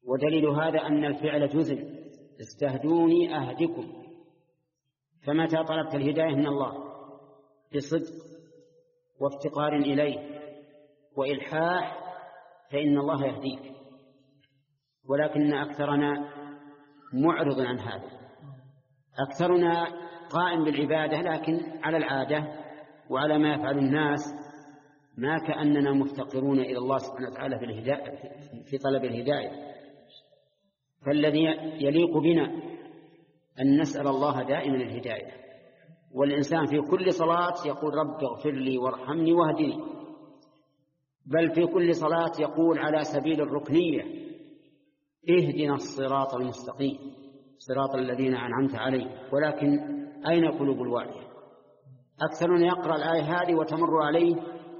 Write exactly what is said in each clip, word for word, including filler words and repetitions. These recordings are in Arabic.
ودليل هذا أن الفعل جزم، استهدوني أهدكم. فمتى طلبت الهداية من الله بصدق وافتقار إليه وإلحاح فإن الله يهديك، ولكن أكثرنا معرض عن هذا، أكثرنا قائم بالعبادة لكن على العادة وعلى ما يفعل الناس، ما كأننا مفتقرون إلى الله سبحانه وتعالى في الهداية في طلب الهداية. فالذي يليق بنا أن نسأل الله دائما الهداية، والإنسان في كل صلاة يقول رب اغفر لي وارحمني واهدني، بل في كل صلاة يقول على سبيل الركنية اهدنا الصراط المستقيم صراط الذين أنعمت عليهم. ولكن أين قلوب الواعية؟ أكثرنا يقرأ الآية هذه وتمر عليه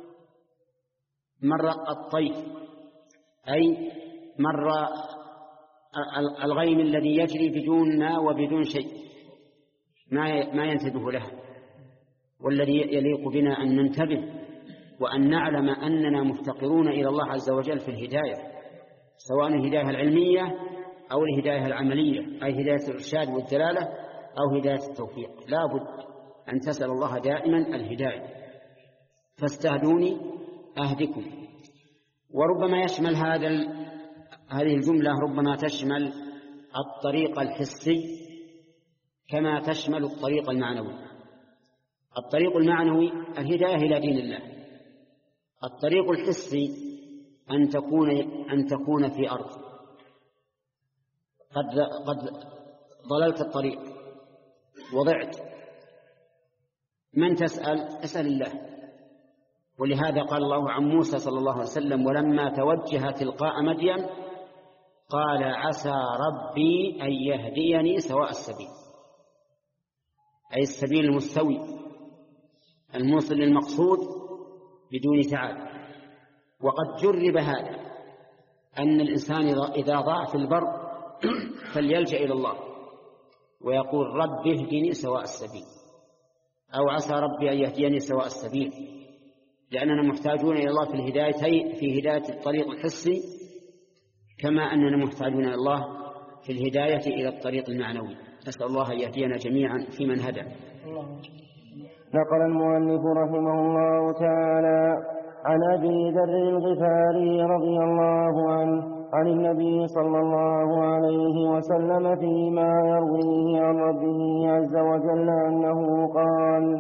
مر الطيف، أي مر الغيم الذي يجري بدون ماء وبدون شيء ما ينتبه له. والذي يليق بنا أن ننتبه وأن نعلم أننا مفتقرون إلى الله عز وجل في الهداية، سواء الهداية العلمية أو الهداية العملية، أي هداية الإرشاد والدلالة أو هداية التوفيق. لا بد أن تسأل الله دائما الهداية. فاستهدوني أهدكم. وربما يشمل هذا هذه الجملة ربما تشمل الطريق الحسي كما تشمل الطريق المعنوي. الطريق المعنوي الهداية إلى دين الله، الطريق الحسي أن تكون أن تكون في أرض قد قد ضللت الطريق وضعت، من تسأل؟ اسأل الله. ولهذا قال الله عن موسى صلى الله عليه وسلم ولما توجه تلقاء مدين قال عسى ربي أن يهديني سواء السبيل، أي السبيل المستوي الموصل للمقصود بدون تعب. وقد جرب هذا أن الإنسان إذا ضاع في البر فليلجأ إلى الله ويقول رب اهدني سواء السبيل، أو عسى ربي أن يهديني سواء السبيل، لأننا محتاجون إلى الله في الهداية في هداية الطريق الحسي كما أننا محتاجون إلى الله في الهداية إلى الطريق المعنوي. نسأل الله أن يهدينا جميعا في من هدى. نقل المؤلف رحمه الله تعالى عن أبي ذر الغفاري رضي الله عنه عن النبي صلى الله عليه وسلم فيما يرويه عن ربه عز وجل أنه قال: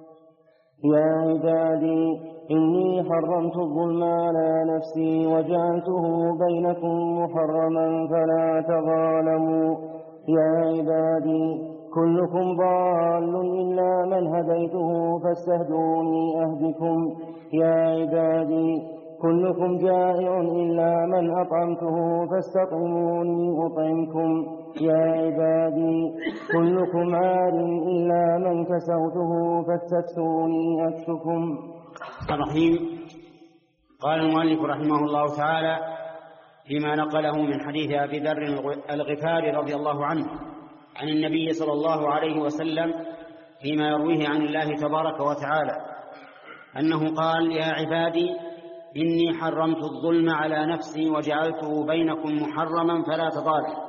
يا عبادي إني حرمت الظلم على نفسي وجعلته بينكم محرما فلا تظالموا. يا عبادي كلكم ضال إلا من هديته فاستهدوني أهدكم. يا عبادي كلكم جائع إلا من أطعمته فاستطعموني أطعمكم. يا عبادي كلكم عار إلا من كسوته فاستكسوني أكسكم. الرحيم. قال المؤلف رحمه الله تعالى فيما نقله من حديث أبي ذر الغفاري رضي الله عنه عن النبي صلى الله عليه وسلم فيما يرويه عن الله تبارك وتعالى أنه قال: يا عبادي إني حرمت الظلم على نفسي وجعلته بينكم محرما فلا تظالموا.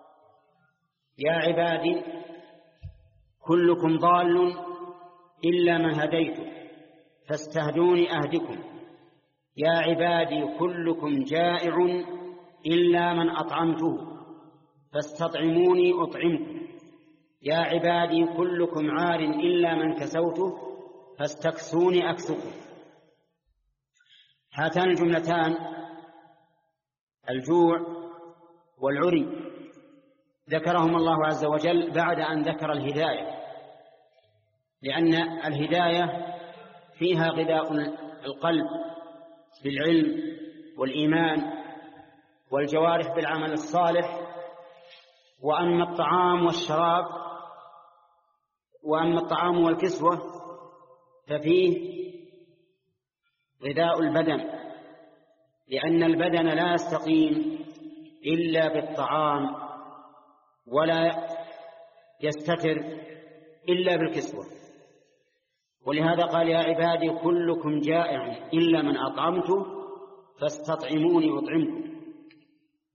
يا عبادي كلكم ضال إلا من هديته فاستهدوني أهدكم. يا عبادي كلكم جائع إلا من أطعمته فاستطعموني أطعمكم. يا عبادي كلكم عار إلا من كسوته فاستكسوني أكسكم. هاتان الجملتان الجوع والعري ذكرهم الله عز وجل بعد أن ذكر الهداية، لأن الهداية فيها غذاء القلب بالعلم والإيمان والجوارح بالعمل الصالح. وأما الطعام والشراب وأما الطعام والكسوة ففيه غذاء البدن، لأن البدن لا يستقيم إلا بالطعام ولا يستتر إلا بالكسوة. ولهذا قال: يا عبادي كلكم جائع إلا من أطعمته فاستطعموني أطعمكم.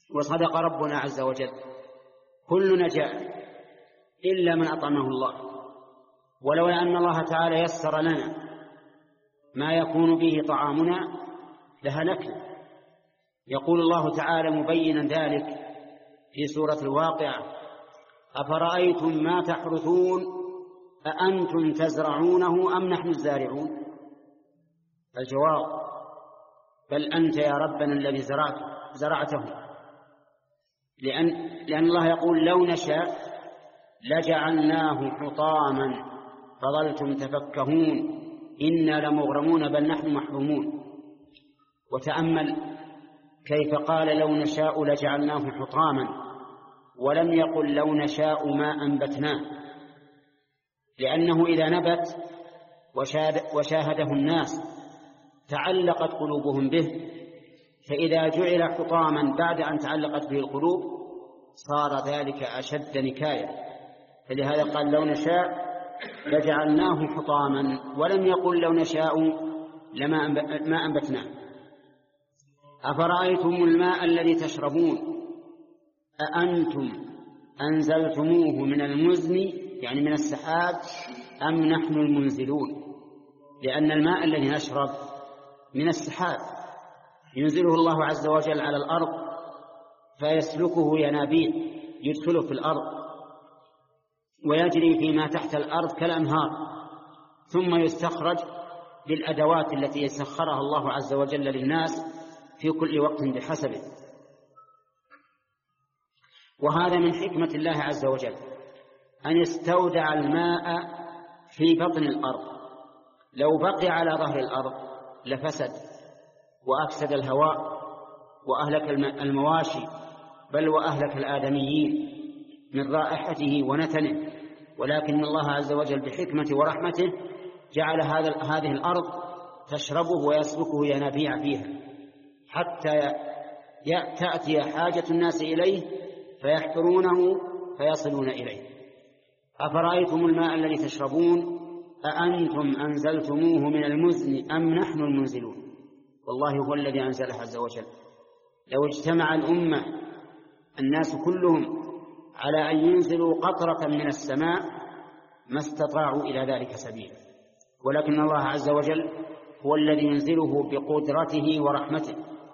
وصدق ربنا عز وجل، كلنا جاء إلا من أطعمه الله. ولولا أن الله تعالى يسر لنا ما يكون به طعامنا لهلكنا. يقول الله تعالى مبينا ذلك في سورة الواقعة: أفرأيتم ما تحرثون أأنتم تزرعونه أم نحن الزارعون؟ الجواب: بل أنت يا ربنا الذي زرعته, زرعته لأن, لأن الله يقول: لو نشاء لجعلناه حطاما فظلتم تفكهون إنا لمغرمون بل نحن محرومون. وتأمل كيف قال: لو نشاء لجعلناه حطاما، ولم يقل لو نشاء ما أنبتناه، لأنه إذا نبت وشاهده الناس تعلقت قلوبهم به، فإذا جعل حطاما بعد أن تعلقت به القلوب صار ذلك أشد نكاية. فلهذا قال: لو نشاء لجعلناه حطاما، ولم يقل لو نشاء لما ما أنبتناه. أفرأيتم الماء الذي تشربون أأنتم أنزلتموه من المزن يعني من السحاب أم نحن المنزلون؟ لأن الماء الذي نشرب من السحاب ينزله الله عز وجل على الأرض فيسلكه ينابيع يدخله في الأرض ويجري فيما تحت الأرض كالأنهار، ثم يستخرج بالأدوات التي يسخرها الله عز وجل للناس في كل وقت بحسبه. وهذا من حكمة الله عز وجل أن يستودع الماء في بطن الأرض. لو بقي على ظهر الأرض لفسد وأفسد الهواء وأهلك المواشي بل وأهلك الآدميين من رائحته ونتنه. ولكن الله عز وجل بحكمته ورحمته جعل هذا هذه الأرض تشربه ويسلكه ينابيع فيها حتى تأتي حاجة الناس إليه فيحفرونه فيصلون إليه. أفرأيتم الماء الذي تشربون أأنتم أنزلتموه من المزن أم نحن المنزلون؟ والله هو الذي أنزله عز وجل. لو اجتمع الأمة الناس كلهم على أن ينزلوا قطرة من السماء ما استطاعوا إلى ذلك سبيلا، ولكن الله عز وجل هو الذي ينزله بقدرته ورحمته.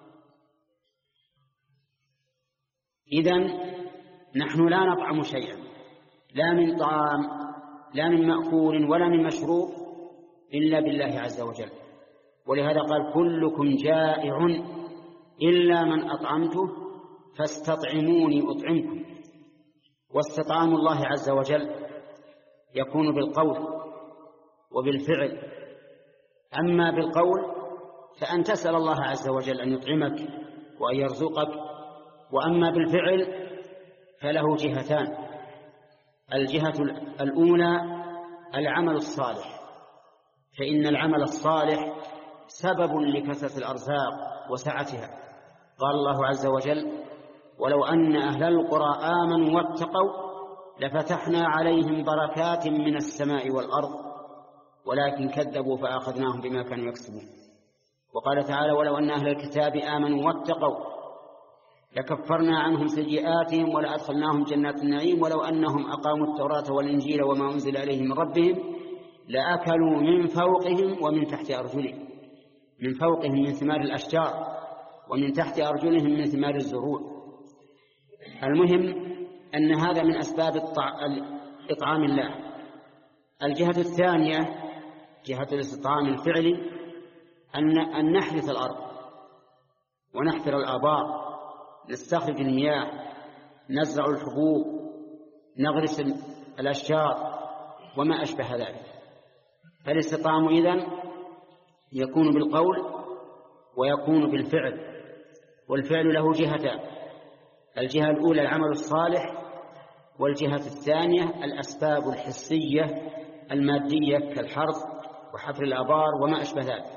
إذن نحن لا نطعم شيئا، لا من طعام لا من مأكول ولا من مشروب إلا بالله عز وجل. ولهذا قال: كلكم جائع إلا من أطعمته فاستطعموني أطعمكم. واستطعام الله عز وجل يكون بالقول وبالفعل. أما بالقول فأن تسأل الله عز وجل أن يطعمك وأن يرزقك، وأما بالفعل فله جهتان: الجهة الأولى العمل الصالح، فإن العمل الصالح سبب لكثرة الأرزاق وسعتها. قال الله عز وجل: ولو أن أهل القرى آمنوا واتقوا لفتحنا عليهم بركات من السماء والأرض ولكن كذبوا فأخذناهم بما كانوا يكسبون. وقال تعالى: ولو أن أهل الكتاب آمنوا واتقوا لكفرنا عنهم سيئاتهم ولأدخلناهم جنات النعيم ولو أنهم أقاموا التوراة والإنجيل وما أنزل عليهم من ربهم لأكلوا من فوقهم ومن تحت أرجلهم. من فوقهم من ثمار الأشجار ومن تحت أرجلهم من ثمار الزروع. المهم أن هذا من أسباب إطعام الله. الجهة الثانية جهة الاستطعام الفعلي أن نحرث الأرض ونحفر الآبار، نستخرج المياه، نزرع الحبوب، نغرس الأشجار وما أشبه ذلك. فالاستطعام إذن يكون بالقول ويكون بالفعل، والفعل له جهتان: الجهة الأولى العمل الصالح، والجهة الثانية الأسباب الحسية المادية كالحرث وحفر الآبار وما أشبه ذلك.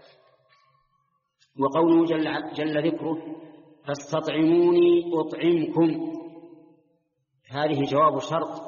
وقوله جل, جل ذكره: فاستطعموني أطعمكم، هذه جواب شرط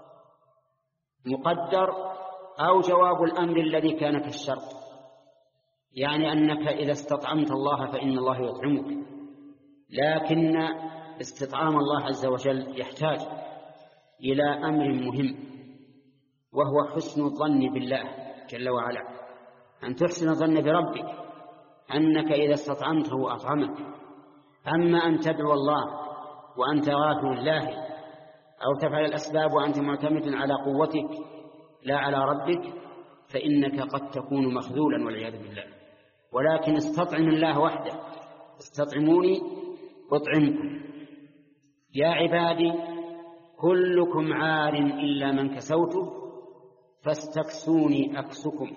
مقدر أو جواب الأمر الذي كان كالشرط، يعني أنك إذا استطعمت الله فإن الله يطعمك، لكن استطعام الله عز وجل يحتاج إلى أمر مهم، وهو حسن الظن بالله جل وعلا، أن تحسن الظن بربك أنك إذا استطعمته أطعمك. أما أن تدعو الله وأنت غافل الله، أو تفعل الأسباب وأنت معتمد على قوتك لا على ربك، فإنك قد تكون مخذولا والعياذ بالله. ولكن استطعم الله وحده، استطعموني أطعمكم. يا عبادي كلكم عار إلا من كسوته فاستكسوني أكسكم.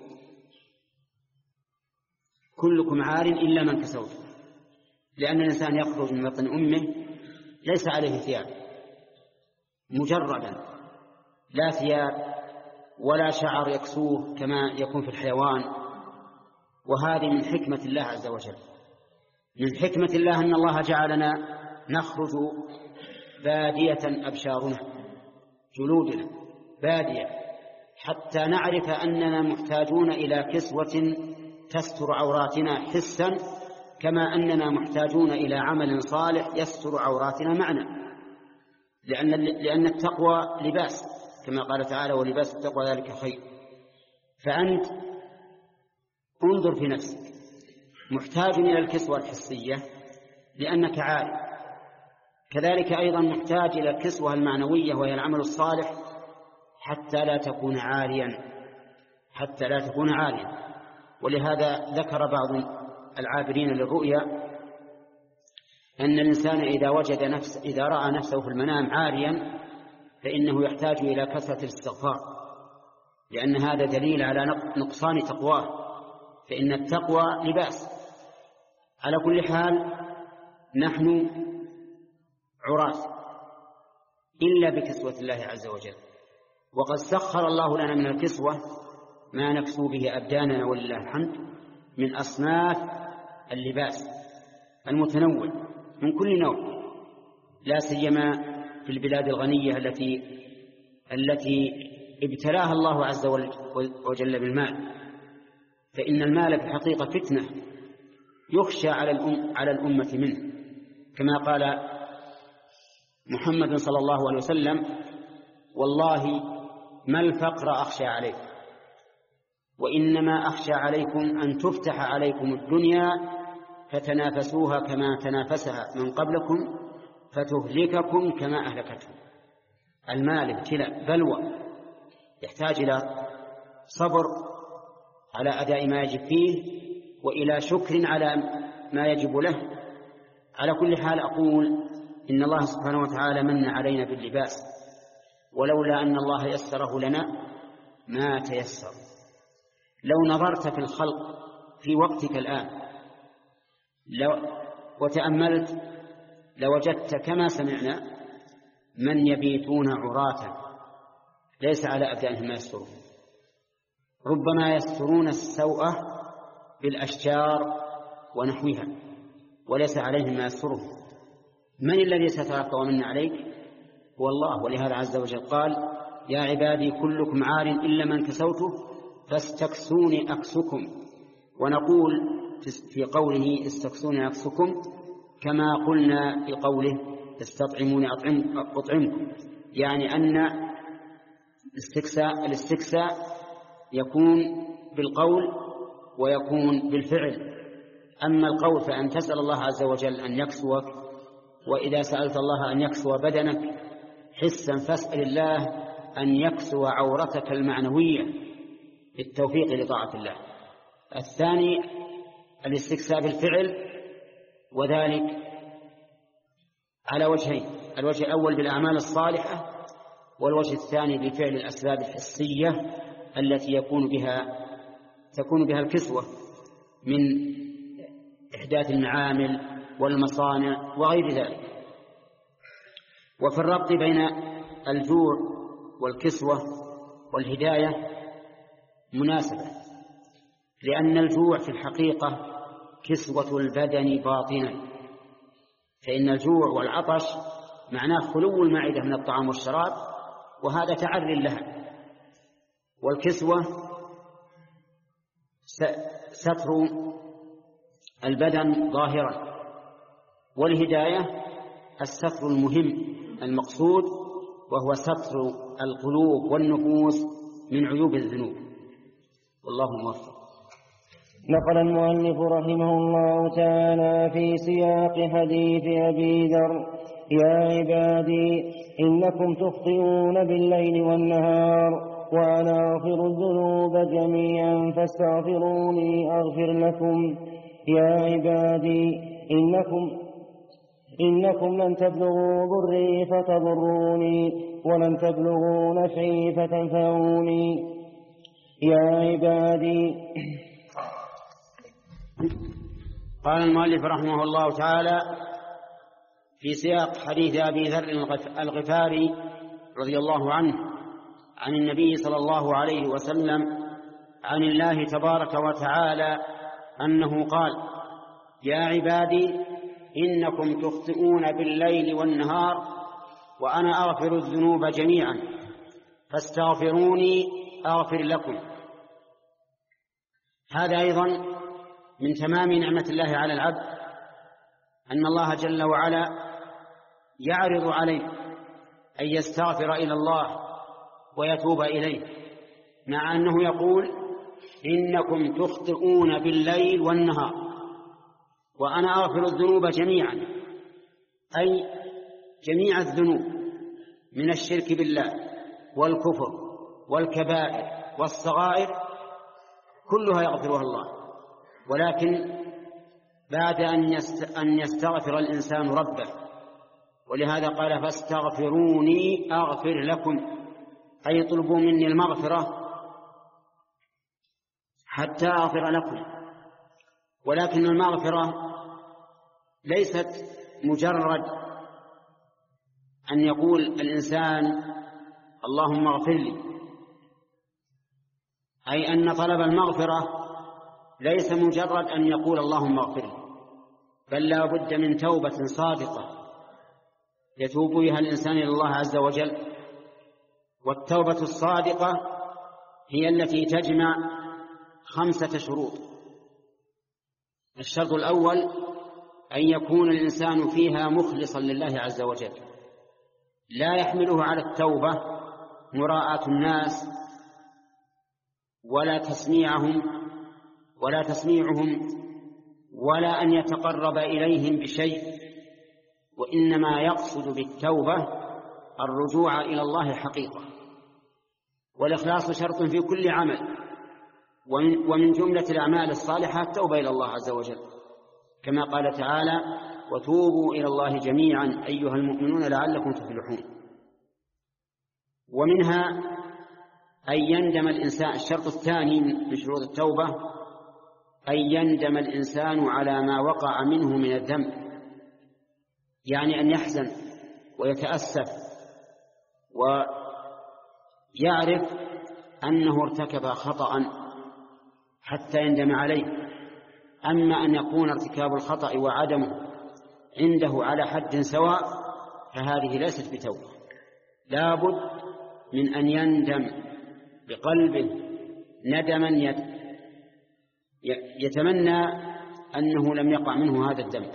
كلكم عار إلا من كسوته، لأن الإنسان يخرج من بطن أمه ليس عليه ثياب، مجردا لا ثياب ولا شعر يكسوه كما يكون في الحيوان. وهذه من حكمة الله عز وجل. من حكمة الله أن الله جعلنا نخرج بادية أبشارنا، جلودنا بادية، حتى نعرف أننا محتاجون إلى كسوة تستر عوراتنا حسا، كما أننا محتاجون إلى عمل صالح يستر عوراتنا معنى، لأن, لأن التقوى لباس، كما قال تعالى ولباس التقوى ذلك خير. فأنت انظر في نفسك، محتاج إلى الكسوة الحسية لأنك عارف، كذلك أيضا محتاج إلى الكسوة المعنوية وهي العمل الصالح حتى لا تكون عاريا، حتى لا تكون عاريا. ولهذا ذكر بعض العابرين للرؤيا أن الإنسان إذا وجد نفس إذا رأى نفسه في المنام عاريا فإنه يحتاج إلى كثرة الاستغفار، لأن هذا دليل على نقصان تقواه، فإن التقوى لباس. على كل حال نحن عراة إلا بكسوة الله عز وجل، وقد سخر الله لنا من الكسوة ما نكسو به أبداننا ولله الحمد من أصناف اللباس المتنوع من كل نوع، لا سيما في البلاد الغنية التي التي ابتلاها الله عز وجل بالمال، فإن المال في الحقيقة فتنة يخشى على الأم على الأمة منه، كما قال محمد صلى الله عليه وسلم والله ما الفقر أخشى عليكم، وإنما أخشى عليكم أن تفتح عليكم الدنيا فتنافسوها كما تنافسها من قبلكم فتهلككم كما أهلكتهم. المال ابتلاء بلوى يحتاج إلى صبر على أداء ما يجب فيه وإلى شكر على ما يجب له. على كل حال أقول إن الله سبحانه وتعالى من علينا باللباس، ولولا أن الله يسره لنا ما تيسر. لو نظرت في الخلق في وقتك الآن لو وتأملت لوجدت كما سمعنا من يبيتون عراة ليس على أبدانهم ما يسترون، ربما يسترون السوءة بالأشجار ونحوها وليس عليهم ما يسترون. من الذي سترك ومن عليك؟ هو الله. ولهذا عز وجل قال يا عبادي كلكم عار إلا من كسوته فاستكسوني أكسكم. ونقول في قوله استكسوني أكسكم كما قلنا في قوله استطعموني أطعمكم، يعني أن الاستكساء الاستكساء يكون بالقول ويكون بالفعل. أما القول فأن تسأل الله عز وجل أن يكسوك، وإذا سألت الله أن يكسو بدنك حسا فاسأل الله أن يكسو عورتك المعنوية بالتوفيق لطاعة الله. الثاني الاستكساء بالفعل، وذلك على وجهين: الوجه الأول بالأعمال الصالحة، والوجه الثاني بفعل الأسباب الحسية التي يكون بها تكون بها الكسوة من إحداث المعامل والمصانع وغير ذلك. وفي الربط بين الجوع والكسوة والهداية مناسبة، لأن الجوع في الحقيقة كسوة البدن باطنا، فإن الجوع والعطش معناه خلو المعدة من الطعام والشراب، وهذا تعر لها. والكسوة ستر البدن ظاهرا، والهداية الستر المهم المقصود، وهو ستر القلوب والنفوس من عيوب الذنوب، والله موفق. نقل المؤلف رحمه الله تعالى في سياق حديث أبي ذر: يا عبادي إنكم تخطئون بالليل والنهار وأنا أغفر الذنوب جميعا فاستغفروني أغفر لكم. يا عبادي إنكم إنكم لن تبلغوا ضري فتضروني ولن تبلغوا نفعي فتنفعوني. يا عبادي. قال المؤلف رحمه الله تعالى في سياق حديث أبي ذر الغفاري رضي الله عنه عن النبي صلى الله عليه وسلم عن الله تبارك وتعالى أنه قال: يا عبادي إنكم تخطئون بالليل والنهار وأنا أغفر الذنوب جميعا فاستغفروني أغفر لكم. هذا أيضا من تمام نعمة الله على العبد، أن الله جل وعلا يعرض عليه أن يستغفر إلى الله ويتوب إليه، مع أنه يقول: إنكم تخطئون بالليل والنهار وأنا أغفر الذنوب جميعا، أي جميع الذنوب من الشرك بالله والكفر والكبائر والصغائر كلها يغفرها الله، ولكن بعد أن يستغفر الإنسان ربه. ولهذا قال: فاستغفروني أغفر لكم، أي اطلبوا مني المغفرة حتى أغفر لكم. ولكن المغفرة ليست مجرد أن يقول الإنسان اللهم اغفر لي، أي أن طلب المغفرة ليس مجرد أن يقول اللهم اغفر لي، بل لا بد من توبة صادقة يتوب بها الإنسان إلى الله عز وجل. والتوبة الصادقة هي التي تجمع خمسة شروط. الشرط الأول أن يكون الإنسان فيها مخلصا لله عز وجل، لا يحمله على التوبة مراءة الناس ولا تسميعهم ولا تسميعهم ولا أن يتقرب إليهم بشيء، وإنما يقصد بالتوبة الرجوع إلى الله حقيقة. والإخلاص شرط في كل عمل، ومن جملة الأعمال الصالحة التوبة إلى الله عز وجل، كما قال تعالى: وتوبوا إلى الله جميعا أيها المؤمنون لعلكم تفلحون. ومنها أن يندم الإنسان. الشرط الثاني من شروط التوبة أن يندم الإنسان على ما وقع منه من الذنب، يعني أن يحزن ويتأسف ويعرف أنه ارتكب خطأ حتى يندم عليه. أما أن يكون ارتكاب الخطأ وعدمه عنده على حد سواء فهذه ليست بتوبة، لا بد من أن يندم بقلبه ندما يتمنى أنه لم يقع منه هذا الذنب.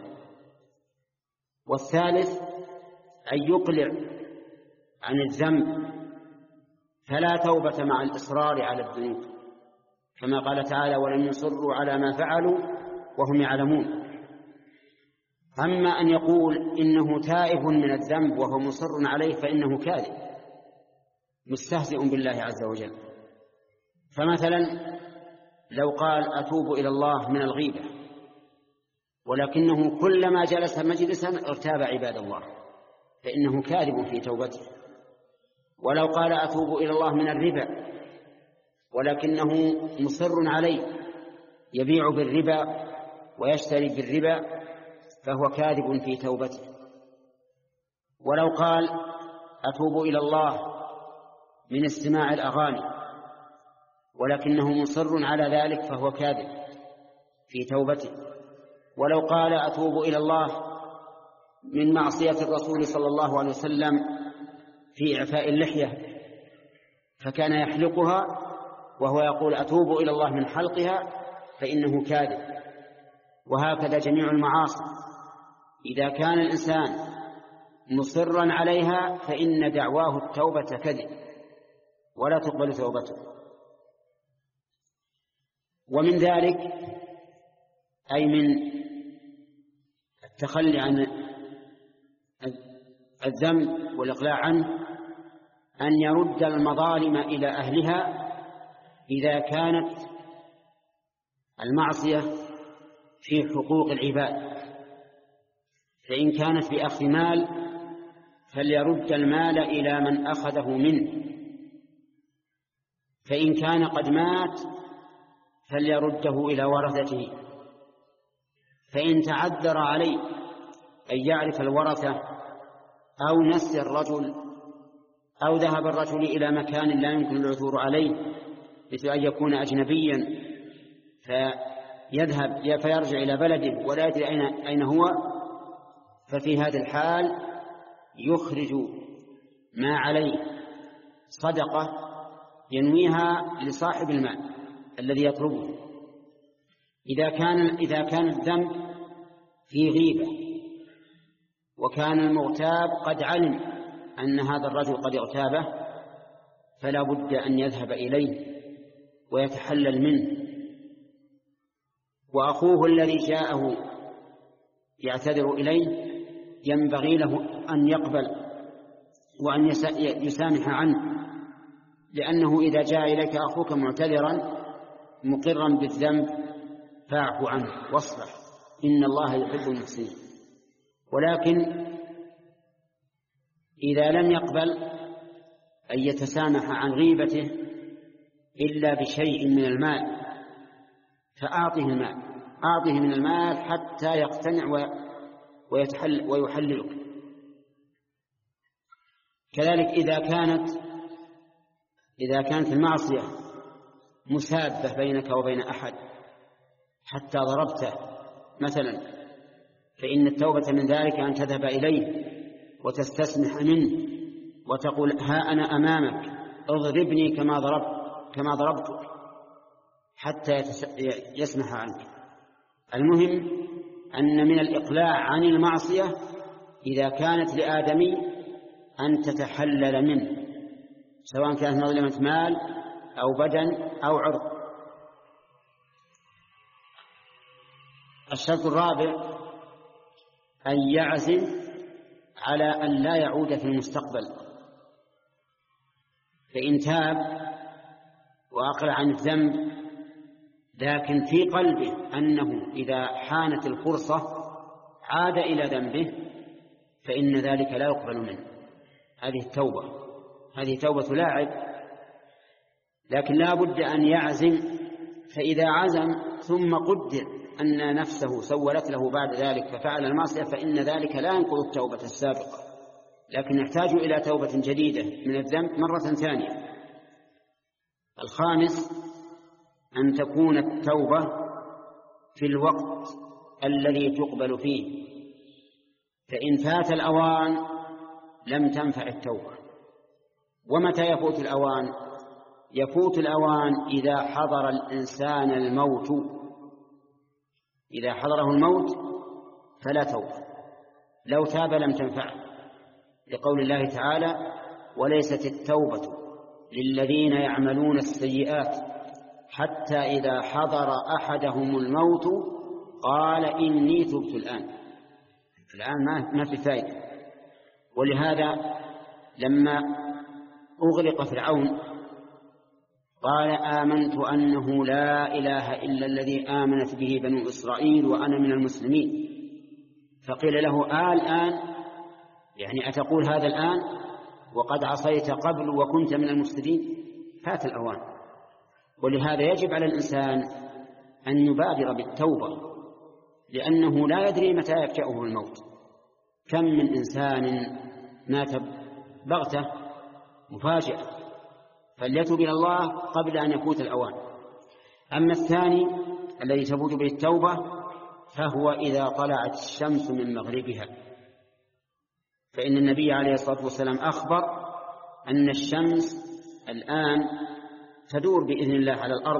والثالث أن يقلع عن الذنب، فلا توبة مع الإصرار على الذنوب، كما قال تعالى: ولم يصروا على ما فعلوا وهم يعلمون. أما أن يقول إنه تائب من الذنب وهو مصر عليه فإنه كاذب مستهزئ بالله عز وجل. فمثلا لو قال: أتوب إلى الله من الغيبة، ولكنه كلما جلس مجلسا ارتاب عباد الله، فإنه كاذب في توبته. ولو قال: أتوب إلى الله من الربا، ولكنه مصر عليه يبيع بالربا ويشتري بالربا، فهو كاذب في توبته. ولو قال: أتوب إلى الله من استماع الأغاني، ولكنه مصر على ذلك، فهو كاذب في توبته. ولو قال: أتوب إلى الله من معصية الرسول صلى الله عليه وسلم في إعفاء اللحية، فكان يحلقها وهو يقول: أتوب إلى الله من حلقها، فإنه كاذب. وهكذا جميع المعاصي إذا كان الإنسان مصرا عليها فإن دعواه التوبة كذب ولا تقبل توبته. ومن ذلك أي من التخلي عن الذنب والإقلاع عنه أن يرد المظالم إلى أهلها إذا كانت المعصية في حقوق العباد. فإن كانت بأخذ مال فليرد المال إلى من أخذه منه، فإن كان قد مات فليرده إلى ورثته، فإن تعذر عليه أن يعرف الورثة أو نسي الرجل أو ذهب الرجل إلى مكان لا يمكن العثور عليه مثل أن يكون أجنبيا فيذهب فيرجع إلى بلده ولا يدري أين, أين هو، ففي هذا الحال يخرج ما عليه صدقة ينويها لصاحب المال الذي يطلبه. إذا كان إذا كان الذنب في غيبة وكان المغتاب قد علم أن هذا الرجل قد اغتابه فلا بد أن يذهب إليه ويتحلل منه، وأخوه الذي جاءه يعتذر إليه ينبغي له أن يقبل وأن يسامح عنه، لأنه إذا جاء إليك أخوك معتذرا مقرا بالذنب فاعف عنه واصفح إن الله يحب المحسنين. ولكن إذا لم يقبل أن يتسامح عن غيبته إلا بشيء من المال فأعطه المال، أعطه من المال حتى يقتنع ويتحل ويحللك. كذلك إذا كانت إذا كانت المعصية مسابة بينك وبين أحد حتى ضربته مثلا، فإن التوبة من ذلك أن تذهب إليه وتستسمح منه وتقول ها أنا أمامك اضربني كما ضربت كما ضربتك حتى يسمح عنك. المهم أن من الإقلاع عن المعصية إذا كانت لآدمي أن تتحلل منه سواء كانت مظلمة مال أو بدن أو عرض. الشرط الرابع أن يعزم على أن لا يعود في المستقبل، فإن تاب وأقلع عن الذنب لكن في قلبه أنه إذا حانت الفرصة عاد إلى ذنبه فإن ذلك لا يقبل منه. هذه التوبة هذه توبة لاعب، لكن لا بد أن يعزم. فإذا عزم ثم قدر أن نفسه سولت له بعد ذلك ففعل المعصية فإن ذلك لا ينقض التوبة السابقة، لكن يحتاج إلى توبة جديدة من الذنب مرة ثانية. الخامس أن تكون التوبة في الوقت الذي تقبل فيه، فإن فات الأوان لم تنفع التوبة. ومتى يفوت الأوان؟ يفوت الأوان إذا حضر الإنسان الموت، إذا حضره الموت فلا توبة، لو تاب لم تنفعه، لقول الله تعالى وليست التوبة للذين يعملون السيئات حتى إذا حضر أحدهم الموت قال إني تبت الآن. الآن ما في فائدة. ولهذا لما أغرق فرعون قال آمنت أنه لا إله إلا الذي آمنت به بنو إسرائيل وأنا من المسلمين، فقيل له آه الآن، يعني أتقول هذا الآن وقد عصيت قبل وكنت من المفسدين؟ فات الأوان. ولهذا يجب على الإنسان أن يبادر بالتوبة، لأنه لا يدري متى يفجأه الموت. كم من إنسان مات بغتة مفاجئة، فليتوب إلى الله قبل أن يفوت الأوان. أما الثاني الذي تفوت به التوبة فهو إذا طلعت الشمس من مغربها، فإن النبي عليه الصلاة والسلام أخبر أن الشمس الآن تدور بإذن الله على الأرض،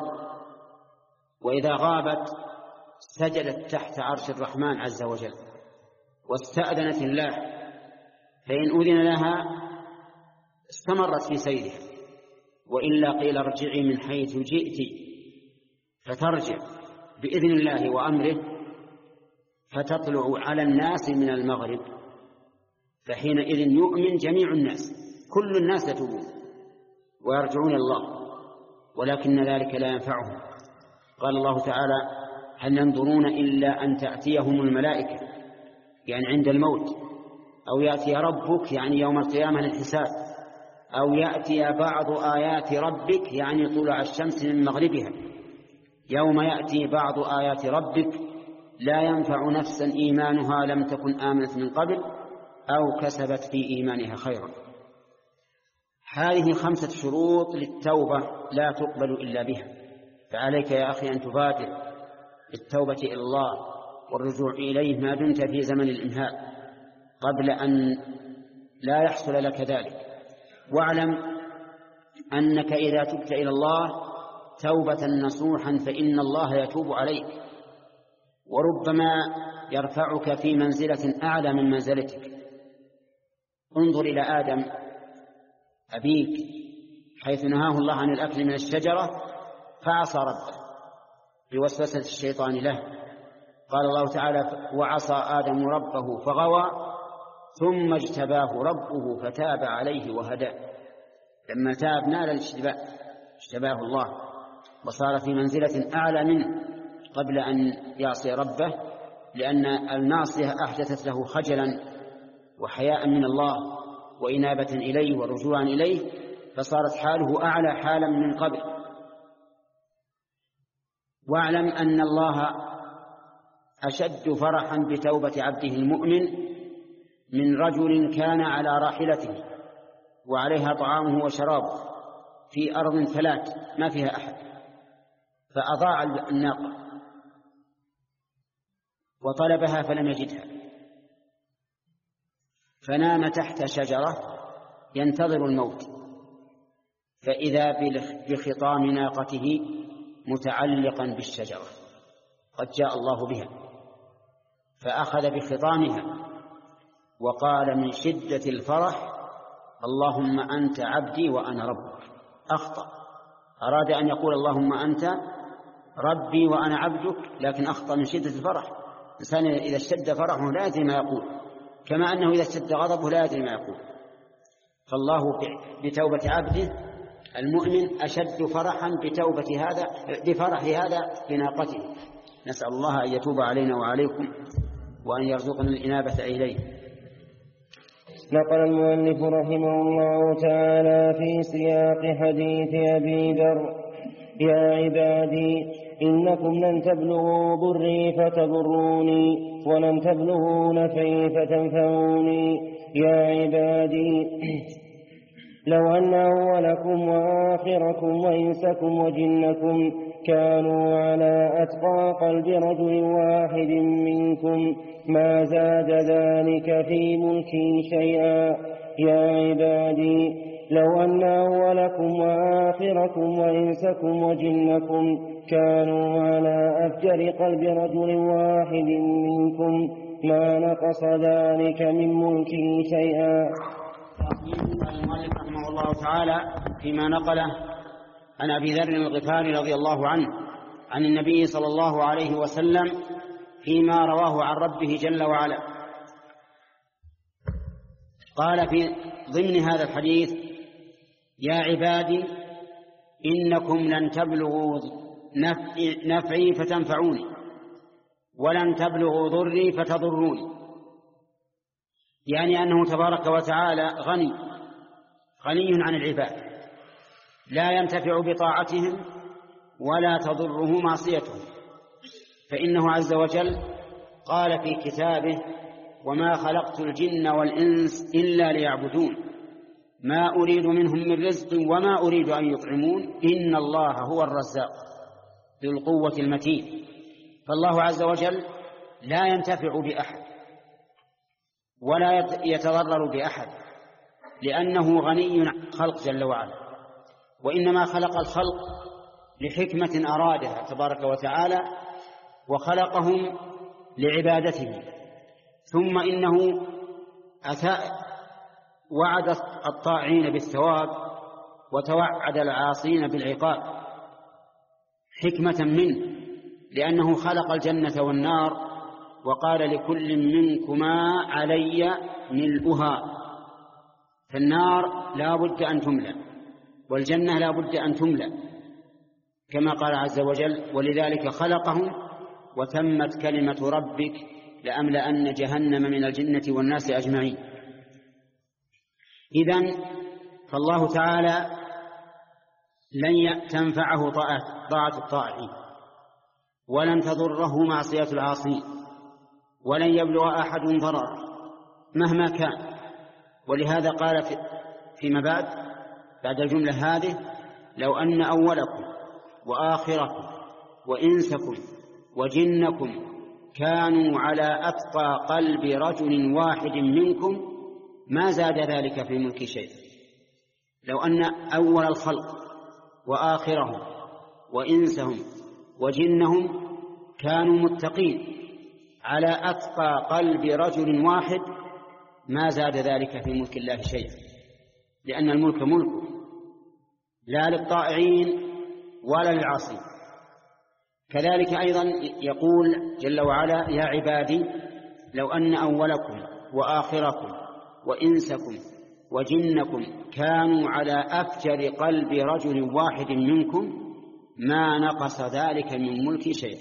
وإذا غابت سجدت تحت عرش الرحمن عز وجل. واستأذنت الله فإن أذن لها استمرت في سيرها، وإلا قيل ارجعي من حيث جئت، فترجع بإذن الله وأمره فتطلع على الناس من المغرب، فحينئذ يؤمن جميع الناس، كل الناس يتوبون ويرجعون الله، ولكن ذلك لا ينفعهم. قال الله تعالى: هل ينظرون إلا أن تأتيهم الملائكة، يعني عند الموت، أو يأتي ربك يعني يوم القيامة للحساب، أو يأتي بعض آيات ربك يعني طلوع الشمس من مغربها. يوم يأتي بعض آيات ربك لا ينفع نفسا إيمانها لم تكن آمنت من قبل أو كسبت في إيمانها خيرا. هذه خمسة شروط للتوبة لا تقبل إلا بها، فعليك يا أخي أن تبادر بالتوبة إلى الله والرجوع إليه ما دمت في زمن الإنهاء قبل أن لا يحصل لك ذلك. واعلم أنك إذا تبت إلى الله توبة نصوحا فإن الله يتوب عليك، وربما يرفعك في منزلة أعلى من منزلتك. انظر إلى آدم أبيك حيث نهاه الله عن الأكل من الشجرة فعصى ربه بوسوسة الشيطان له. قال الله تعالى: وعصى آدم ربه فغوى ثم اجتباه ربه فتاب عليه وهدى. لما تاب نال الاشتباه، اجتباه الله وصار في منزلة أعلى منه قبل أن يعصي ربه، لأن المعصية أحدثت له خجلا وحياء من الله وإنابة إليه ورجوعا إليه، فصارت حاله أعلى حالا من قبل. واعلم أن الله أشد فرحا بتوبة عبده المؤمن من رجل كان على راحلته وعليها طعامه وشرابه في أرض فلات ما فيها أحد، فأضاع الناقة وطلبها فلم يجدها، فنام تحت شجرة ينتظر الموت، فإذا بخطام ناقته متعلقا بالشجرة قد جاء الله بها، فأخذ بخطامها وقال من شدة الفرح: اللهم أنت عبدي وأنا ربك. أخطأ، أراد أن يقول اللهم أنت ربي وأنا عبدك، لكن أخطأ من شدة الفرح. الإنسان إذا اشتد فرحه لا يدري ما يقول، كما أنه إذا اشتد غضبه لا يدري ما يقول. فالله بتوبة عبده المؤمن أشد فرحا بتوبة هذا بفرح هذا بناقته. نسأل الله أن يتوب علينا وعليكم وأن يرزقنا الإنابة إليه. نقل المؤلف رحمه الله تعالى في سياق حديث أبي ذر: يا عبادي إنكم لن تبلغوا ضري فتضروني ولن تبلغوا نفعي فتنفعوني. يا عبادي لو أن أولكم وآخركم وإنسكم وجنكم كانوا على أتقى قلب رجل واحد منكم ما زاد ذلك في ملكي شيئا. يا عبادي لو أن أولكم وآخركم وإنسكم وجنكم كانوا على أفجر قلب رجل واحد منكم ما نقص ذلك من ملكي شيئا. المؤلف رحمه الله تعالى فيما نقله عن أبي ذر الغفاري رضي الله عنه عن النبي صلى الله عليه وسلم فيما رواه عن ربه جل وعلا. قال في ضمن هذا الحديث: يا عبادي إنكم لن تبلغوا نفعي فتنفعوني ولن تبلغوا ضري فتضروني، يعني أنه تبارك وتعالى غني غني عن العباد، لا ينتفع بطاعتهم ولا تضره معصيتهم، فإنه عز وجل قال في كتابه: وما خلقت الجن والإنس إلا ليعبدون ما أريد منهم من رزق وما أريد أن يطعمون إن الله هو الرزاق ذو القوة المتين. فالله عز وجل لا ينتفع بأحد ولا يتضرر بأحد، لأنه غني عن الخلق جل وعلا، وإنما خلق الخلق لحكمة أرادها تبارك وتعالى، وخلقهم لعبادته، ثم إنه أتى وعد الطاعين بالثواب وتوعد العاصين بالعقاب حكمة منه، لأنه خلق الجنة والنار وقال لكل منكما علي ملؤها، فالنار لا بد أن تملأ والجنة لا بد أن تملأ كما قال عز وجل: ولذلك خلقهم وتمت كلمة ربك لأملأن جهنم من الجنة والناس أجمعين. إذن فالله تعالى لن تنفعه طاعة الطاعين، ولن تضره معصية العاصين، ولن يبلغ أحد ضرر مهما كان. ولهذا قال فيما بعد بعد الجملة هذه: لو أن أولكم وآخركم وإنسكم وجنكم كانوا على أتقى قلب رجل واحد منكم ما زاد ذلك في ملك شيء. لو أن أول الخلق وآخرهم وإنسهم وجنهم كانوا متقين على أتقى قلب رجل واحد ما زاد ذلك في ملك الله شيئا، لأن الملك ملكه لا للطائعين ولا للعاصين. كذلك أيضا يقول جل وعلا: يا عبادي لو أن أولكم وآخركم وإنسكم وجنكم كانوا على أفجر قلب رجل واحد منكم ما نقص ذلك من ملك شيء.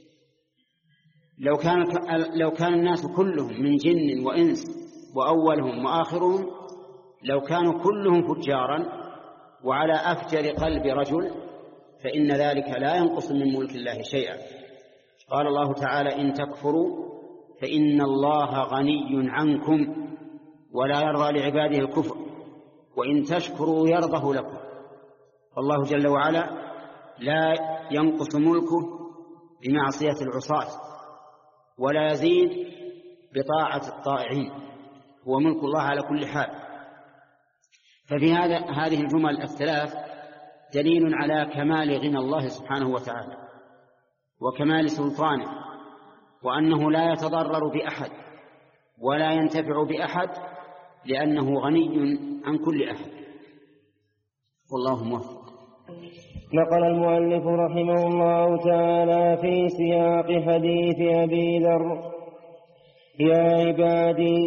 لو كان لو كان الناس كلهم من جن وإنس وأولهم وآخرهم لو كانوا كلهم فجارا وعلى أفجر قلب رجل فإن ذلك لا ينقص من ملك الله شيئا. قال الله تعالى: إن تكفروا فإن الله غني عنكم ولا يرضى لعباده الكفر وإن تشكروا يرضه لكم. الله جل وعلا لا ينقص ملكه بمعصية العصاة ولا يزيد بطاعة الطائعين، هو ملك الله على كل حال. ففي هذا هذه الجمل الثلاث دليل على كمال غنى الله سبحانه وتعالى وكمال سلطانه، وأنه لا يتضرر بأحد ولا ينتفع بأحد لأنه غني عن كل أحد. والله موفق. نقل المؤلف رحمه الله تعالى في سياق حديث أبي ذر: يا عبادي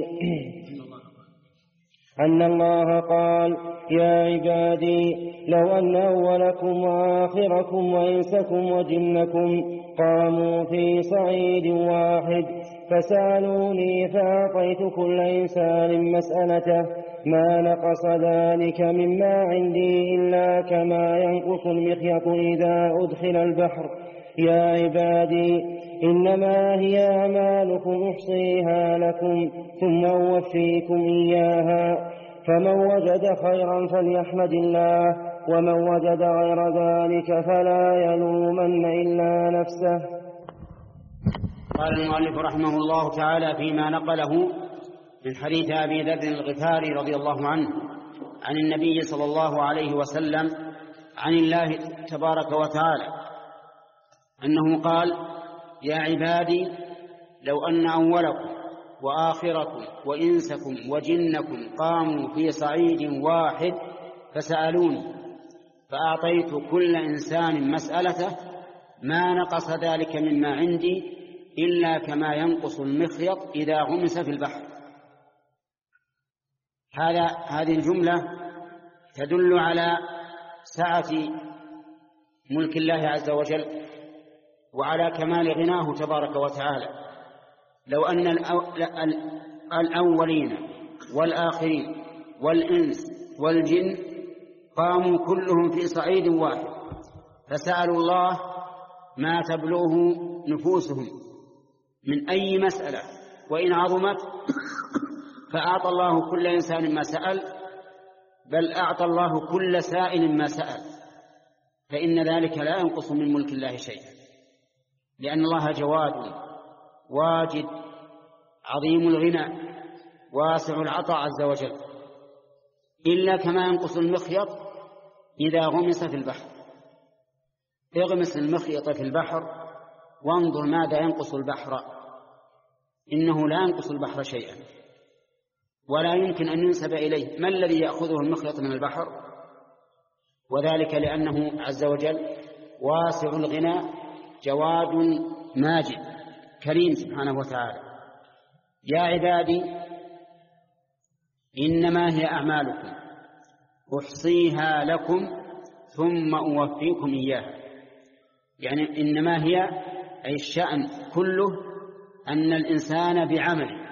أن الله قال: يا عبادي لو أن أولكم وآخركم وإنسكم وجنكم قاموا في صعيد واحد فسألوني فأعطيت كل إنسان مسألته ما نقص ذلك مما عندي إلا كما ينقص المخيط إذا أدخل البحر. يا عبادي إنما هي أعمالكم أحصيها لكم ثم أوفيكم إياها، فمن وجد خيرا فليحمد الله ومن وجد غير ذلك فلا يلومن إلا نفسه. قال المؤلف رحمه الله تعالى فيما نقله من حديث أبي ذر الغفاري رضي الله عنه عن النبي صلى الله عليه وسلم عن الله تبارك وتعالى أنه قال: يا عبادي لو أن أولكم وآخركم وإنسكم وجنكم قاموا في صعيد واحد فسألوني فأعطيت كل إنسان مسألته ما نقص ذلك مما عندي إلا كما ينقص المخيط إذا غمس في البحر. هذا هذه الجملة تدل على سعة ملك الله عز وجل وعلى كمال غناه تبارك وتعالى. لو أن الأولين والآخرين والإنس والجن قاموا كلهم في صعيد واحد فسألوا الله ما تبلغه نفوسهم من أي مسألة وإن عظمت فأعطى الله كل إنسان ما سأل، بل أعطى الله كل سائل ما سأل، فإن ذلك لا ينقص من ملك الله شيئا، لأن الله جواد واجد عظيم الغنى واسع العطاء عز وجل، إلا كما ينقص المخيط إذا غمس في البحر. اغمس المخيط في البحر وانظر ماذا ينقص البحر إنه لا ينقص البحر شيئا ولا يمكن أن ينسب إليه. ما الذي يأخذه المخيط من البحر؟ وذلك لأنه عز وجل واسع الغنى جواد ماجد كريم سبحانه وتعالى. يا عبادي إنما هي أعمالكم أحصيها لكم ثم أوفيكم إياها. يعني إنما هي أي الشأن كله أن الإنسان بعمله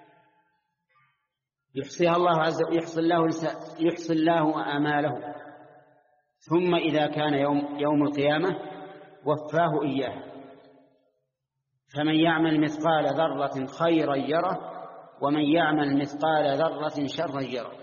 يحصيها الله عز وجل، يحصي الله يحصي الله أعماله، ثم إذا كان يوم يوم القيامة وفاه إياها. فمن يعمل مثقال ذرة خيرا يره ومن يعمل مثقال ذرة شرا يره.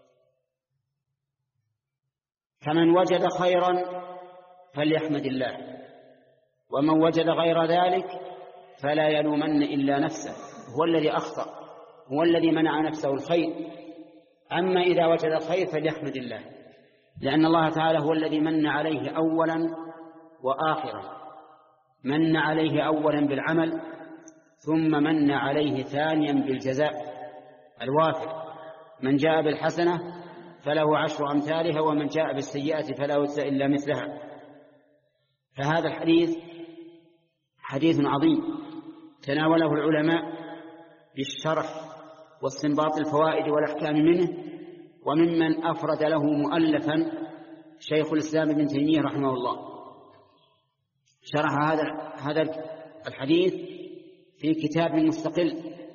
فمن وجد خيرا فليحمد الله، ومن وجد غير ذلك فلا يلومن إلا نفسه، هو الذي أخطأ، هو الذي منع نفسه الخير. أما إذا وجد الخير فليحمد الله، لأن الله تعالى هو الذي من عليه أولا وآخرا. من عليه أولا بالعمل ثم من عليه ثانيا بالجزاء الوافر. من جاء بالحسنة فله عشر أمثالها ومن جاء بالسيئة فلا يجزى إلا مثلها. فهذا الحديث حديث عظيم تناوله العلماء بالشرح واستنباط الفوائد والأحكام منه، وممن أفرد له مؤلفا شيخ الإسلام ابن تيمية رحمه الله شرح هذا هذا الحديث في كتاب مستقل.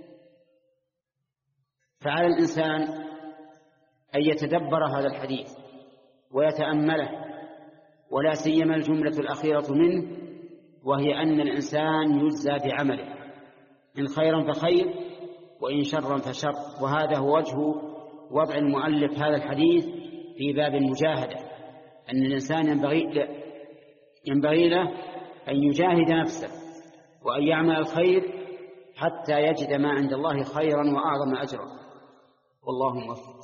فعلى الإنسان أن يتدبر هذا الحديث ويتأمله، ولا سيما الجملة الأخيرة منه، وهي أن الإنسان يجزى بعمله، إن خيرا فخير وإن شرا فشر. وهذا هو وجه وضع المؤلف هذا الحديث في باب المجاهدة، أن الإنسان ينبغي, ينبغي له أن يجاهد نفسه وأن يعمل الخير حتى يجد ما عند الله خيرا وأعظم أجرا. والله موفق.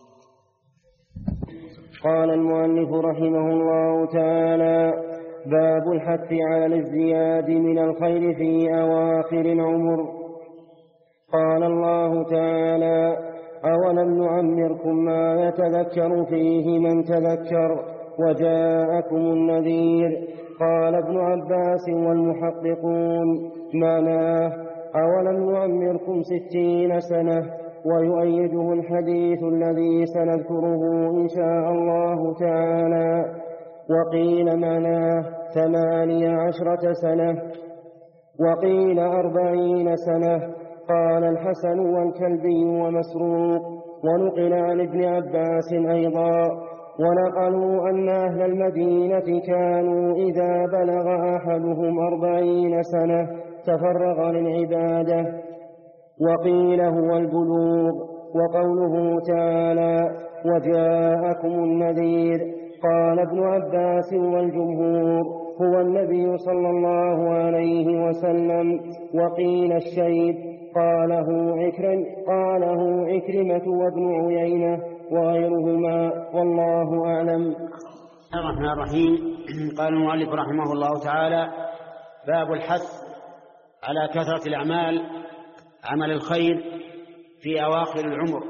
قال المؤلف رحمه الله تعالى: باب الحث على الازدياد من الخير في أواخر العمر. قال الله تعالى: أولم نعمركم ما يتذكر فيه من تذكر وجاءكم النذير. قال ابن عباس والمحققون: معناه أولم نعمركم ستين سنة. ويؤيده الحديث الذي سنذكره إن شاء الله تعالى. وقيل معناه ثماني عشرة سنة وقيل أربعين سنة. قال الحسن والكلبي ومسروق. ونقل عن ابن عباس أيضا. ونقلوا أن أهل المدينة كانوا إذا بلغ أحدهم أربعين سنة تفرغ للعبادة. وقيل هو البلوغ. وقوله تعالى: وجاءكم النذير، قال ابن عباس والجمهور هو النبي صلى الله عليه وسلم. وقيل الشيب، قاله عكرم قاله عكرمة وابن عيينة وغيرهما، والله أعلم. الرحمن الرحيم. قال المؤلف رحمه الله تعالى: باب الحث على كثرة الأعمال، عمل الخير في أواخر العمر.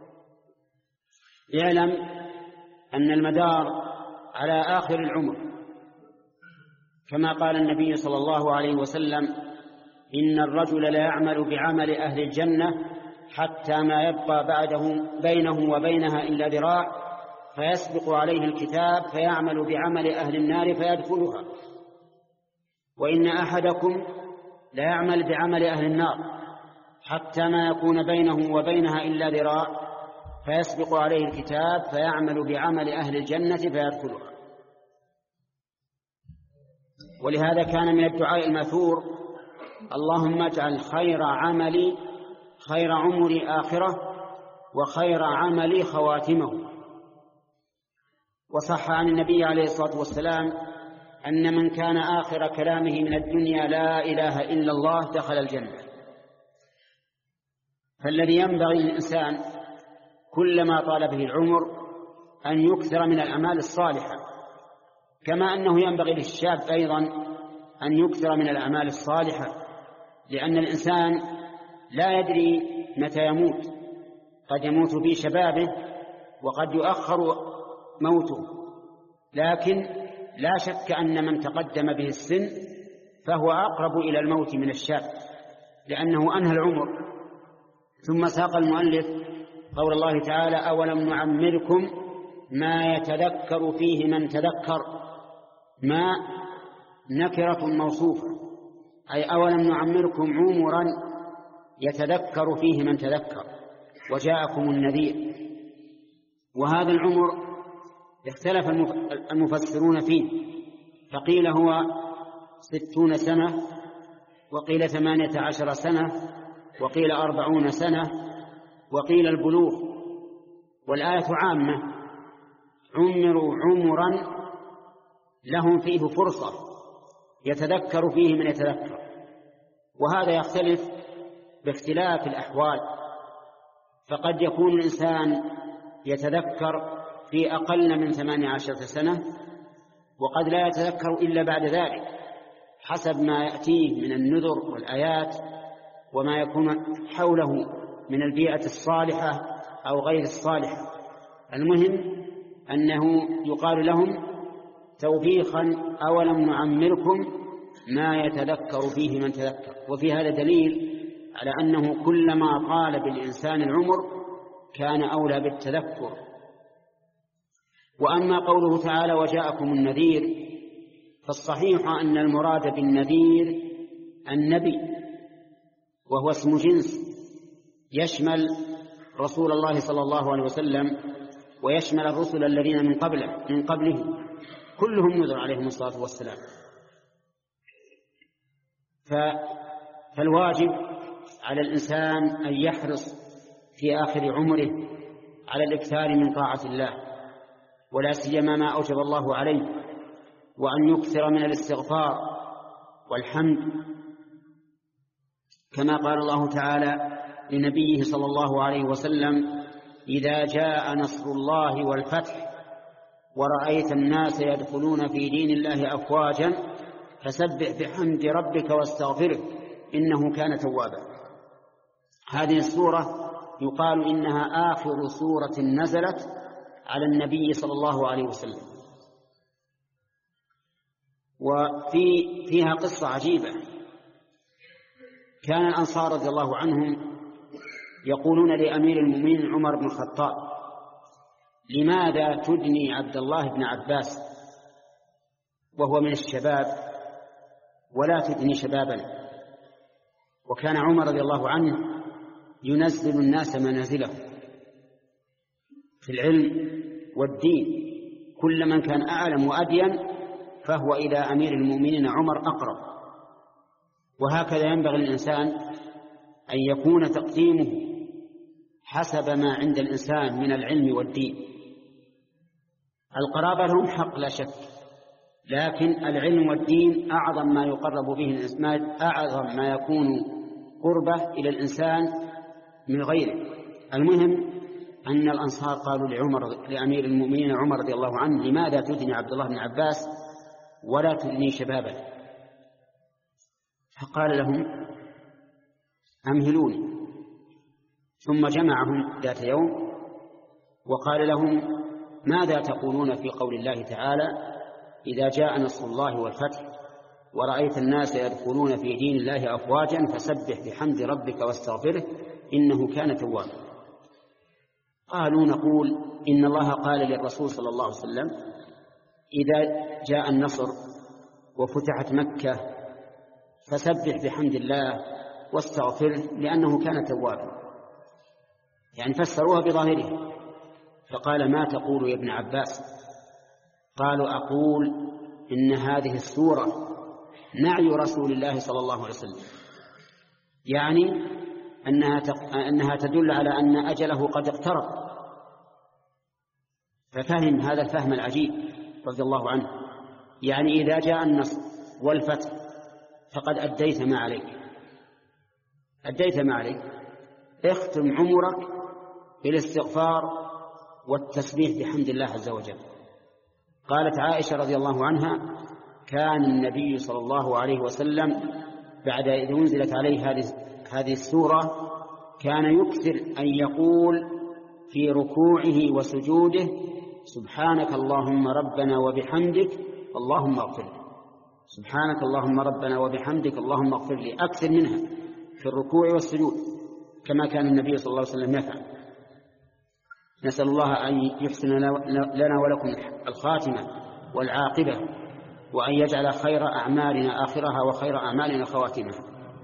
يعلم أن المدار على آخر العمر، كما قال النبي صلى الله عليه وسلم: إن الرجل لا يعمل بعمل أهل الجنة حتى ما يبقى بعده بينه وبينها إلا ذراع فيسبق عليه الكتاب فيعمل بعمل أهل النار فيدخلها. وإن أحدكم لا يعمل بعمل أهل النار حتى ما يكون بينه وبينها إلا ذراع فيسبق عليه الكتاب فيعمل بعمل أهل الجنة فيدخلها. ولهذا كان من الدعاء الماثور: اللهم اجعل خير عملي خير عمري آخرة وخير عملي خواتمه. وصح عن النبي عليه الصلاة والسلام أن من كان آخر كلامه من الدنيا لا إله إلا الله دخل الجنة. فالذي ينبغي للإنسان كلما طال به العمر أن يكثر من الأعمال الصالحة، كما أنه ينبغي للشاب أيضا أن يكثر من الأعمال الصالحة، لأن الإنسان لا يدري متى يموت، قد يموت في شبابه وقد يؤخر موته، لكن لا شك أن من تقدم به السن فهو أقرب إلى الموت من الشاب لأنه أنهى العمر. ثم ساق المؤلف قول الله تعالى: أولم نعمركم ما يتذكر فيه من تذكر. ما نكرة موصوفة، أي أولم نعمركم عمرا يتذكر فيه من تذكر وجاءكم النذير. وهذا العمر اختلف المفسرون فيه، فقيل هو ستون سنة، وقيل ثمانية عشر سنة، وقيل أربعون سنة، وقيل البلوغ. والآية عامة: عمروا عمرا لهم فيه فرصة يتذكر فيه من يتذكر. وهذا يختلف باختلاف الأحوال، فقد يكون الإنسان يتذكر في أقل من ثمانية عشر سنة، وقد لا يتذكر إلا بعد ذلك حسب ما يأتيه من النذر والآيات وما يكون حوله من البيئة الصالحة أو غير الصالحة. المهم أنه يقال لهم توبيخا: أولم نعمركم ما يتذكر فيه من تذكر. وفي هذا دليل على أنه كلما طال بالإنسان العمر كان أولى بالتذكر. وأما قوله تعالى: وجاءكم النذير، فالصحيح أن المراد بالنذير النبي، وهو اسم جنس يشمل رسول الله صلى الله عليه وسلم ويشمل الرسل الذين من قبله من قبله كلهم نذر عليهم الصلاة والسلام. فالواجب على الإنسان أن يحرص في آخر عمره على الإكثار من طاعة الله، ولا سيما ما أوجب الله عليه، وأن يكثر من الاستغفار والحمد، كما قال الله تعالى لنبيه صلى الله عليه وسلم: إذا جاء نصر الله والفتح ورأيت الناس يدخلون في دين الله أفواجا فسبح بحمد ربك واستغفره إنه كان توابا. هذه السورة يقال إنها آخر سورة نزلت على النبي صلى الله عليه وسلم، وفي فيها قصة عجيبة. كان الأنصار رضي الله عنهم يقولون لأمير المؤمنين عمر بن الخطاب: لماذا تدني عبد الله بن عباس وهو من الشباب ولا تدني شبابا؟ وكان عمر رضي الله عنه ينزل الناس منازله في العلم والدين، كل من كان أعلم وأدين فهو إلى أمير المؤمنين عمر أقرب. وهكذا ينبغي الإنسان أن يكون تقديمه حسب ما عند الإنسان من العلم والدين. القرابة لهم حق لا شك، لكن العلم والدين أعظم ما يقرب به الإنسان، أعظم ما يكون قربة إلى الإنسان من غيره. المهم أن الأنصار قالوا لعمر لأمير المؤمنين عمر رضي الله عنه: لماذا تدني عبد الله بن عباس ولا تدني شبابا؟ فقال لهم: أمهلوني. ثم جمعهم ذات يوم وقال لهم: ماذا تقولون في قول الله تعالى: إذا جاء نصر الله والفتح ورأيت الناس يدخلون في دين الله أفواجا فسبح بحمد ربك واستغفره إنه كان توابا؟ قالوا: نقول إن الله قال للرسول صلى الله عليه وسلم: إذا جاء النصر وفتحت مكة فسبح بحمد الله واستغفره لأنه كان توابا، يعني فسروها بظاهره. فقال: ما تقول يا ابن عباس؟ قالوا: أقول إن هذه السورة نعي رسول الله صلى الله عليه وسلم، يعني أنها أنها تدل على أن أجله قد اقترب. ففهم هذا الفهم العجيب رضي الله عنه، يعني إذا جاء النصر والفتح فقد أديت ما عليك، أديت ما عليك، اختم عمرك بالاستغفار والتسبيح بحمد الله عز وجل. قالت عائشة رضي الله عنها: كان النبي صلى الله عليه وسلم بعد إذ أنزلت عليه هذه هذه السورة كان يكثر أن يقول في ركوعه وسجوده سبحانك اللهم ربنا وبحمدك اللهم اغفر لي، سبحانك اللهم ربنا وبحمدك اللهم اغفر لي، أكثر منها في الركوع والسجود كما كان النبي صلى الله عليه وسلم يفعل. نسأل الله أن يحسن لنا ولكم الخاتمة والعاقبة، وأن يجعل خير أعمالنا آخرها وخير أعمالنا خواتمها.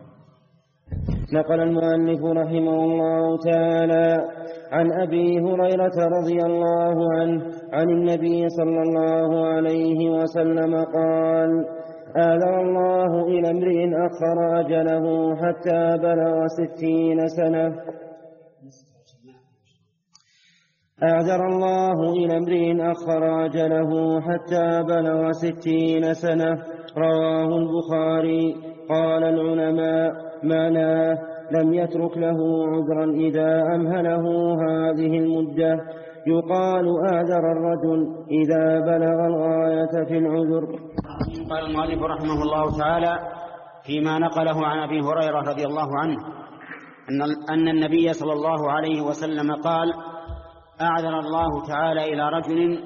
نقل المؤلف رحمه الله تعالى عن أبي هريرة رضي الله عنه عن النبي صلى الله عليه وسلم قال: آذر الله إلى امرئ أخر أجله حتى بلغ ستين سنة أعذر الله إلى امرئ أخر أجله حتى بلغ ستين سنة. رواه البخاري. قال العلماء: معناه لم يترك له عذرا إذا أمهله هذه المدة. يقال آذر الرجل إذا بلغ الغاية في العذر. قال المؤلف رحمه الله تعالى فيما نقله عن أبي هريرة رضي الله عنه أن النبي صلى الله عليه وسلم قال: أعذر الله تعالى إلى رجل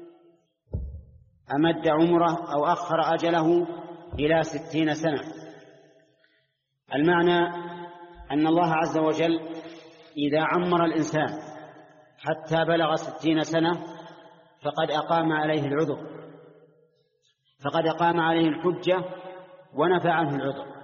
أمد عمره أو أخر أجله إلى ستين سنة. المعنى أن الله عز وجل إذا عمر الإنسان حتى بلغ ستين سنة فقد أقام عليه العذر، فقد أقام عليه الحجة ونفى عنه العذر.